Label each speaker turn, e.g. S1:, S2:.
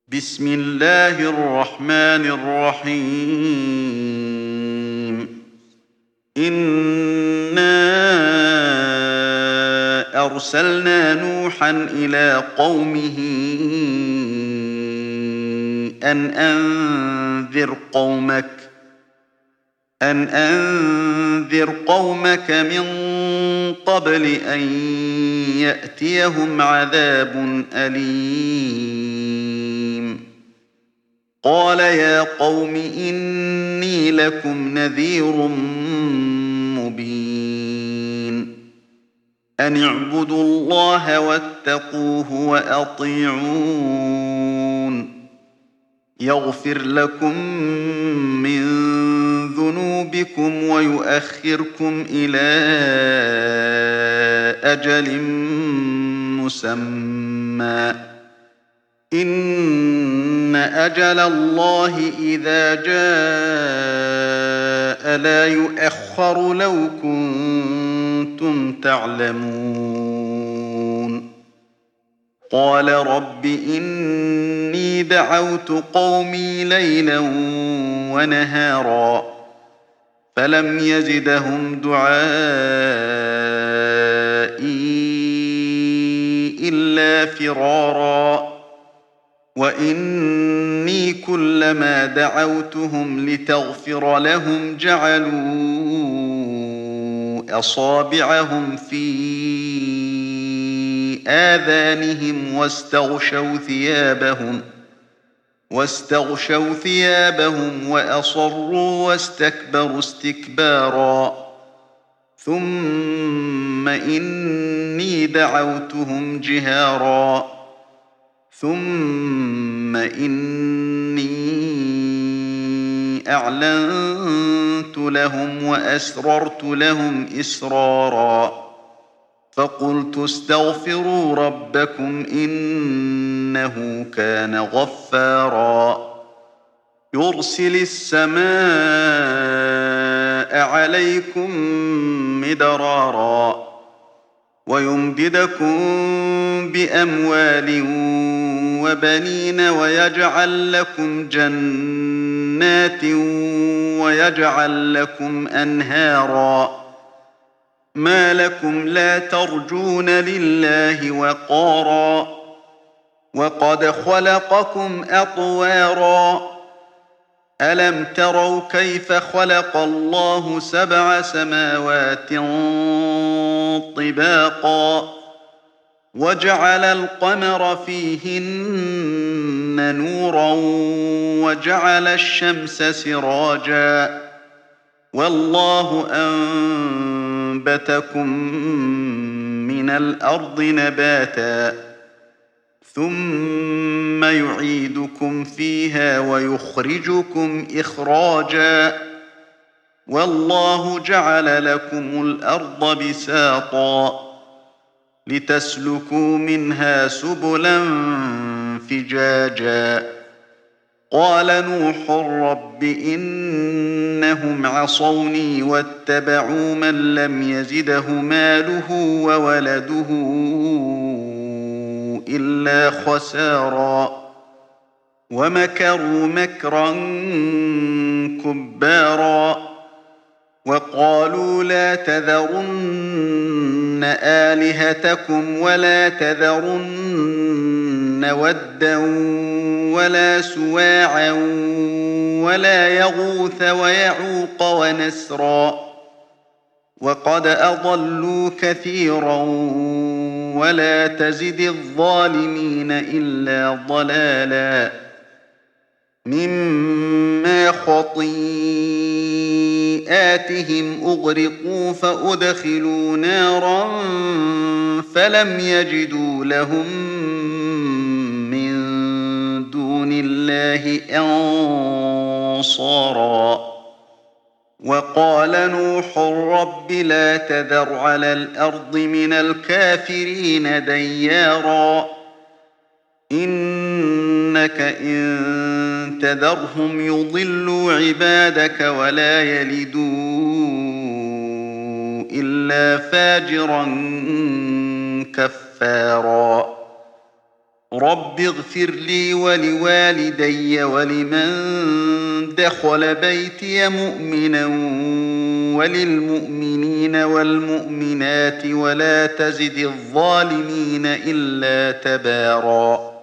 S1: بسم الله الرحمن الرحيم. إنا أرسلنا نوحا إلى قومه أن أنذر قومك من قبل أن يأتيهم عذاب أليم. قال يا قوم إني لكم نذير مبين. أن اعبدوا الله واتقوه وأطيعون. يغفر لكم من ذنوبكم ويؤخركم إلى أجل مسمى. إن أجل الله إذا جاء لا يؤخر لو كنتم تعلمون. قال رب إني دعوت قومي ليلا ونهارا فلم يزدهم دعائي إلا فرارا. وإني كلما دعوتهم لتغفر لهم جعلوا أصابعهم في آذانهم واستغشوا ثيابهم وأصروا واستكبروا استكبارا. ثم إني دعوتهم جهارا ثم إني أعلنت لهم وأسررت لهم إسرارا. فقلت استغفروا ربكم إنه كان غفارا. يرسل السماء عليكم مدرارا ويمددكم بأموال وبنين ويجعل لكم جنات ويجعل لكم أنهارا. ما لكم لا ترجون لله وقارا وقد خلقكم أطوارا. ألم تروا كيف خلق الله 7 سماوات طباقا وجعل القمر فيهن نورا وجعل الشمس سراجا والله أنبتكم من الأرض نباتا ثم يعيدكم فيها ويخرجكم إخراجا. والله جعل لكم الأرض بساطا لتسلكوا منها سبلا فجاجا. قال نوح رب إنهم عصوني واتبعوا من لم يزده ماله وولده إلا خسارا ومكروا مكرا كبارا. وقالوا لا تذرن آلهتكم ولا تذرن ودا ولا سواعا ولا يغوث ويعوق ونسرا وقد أضلوا كثيرا ولا تزد الظالمين إلا ضلالا. مما خطيئاتهم أغرقوا فأدخلوا نارا فلم يجدوا لهم من دون الله أنصارا. وقال نوح رب لا تذر على الأرض من الكافرين ديارا إنك إن تذرهم يضلوا عبادك ولا يلدوا إلا فاجرا كفارا. رب اغفر لي ولوالدي ولمن دخل بيتي مؤمنا وللمؤمنين والمؤمنات ولا تزد الظالمين إلا تباراً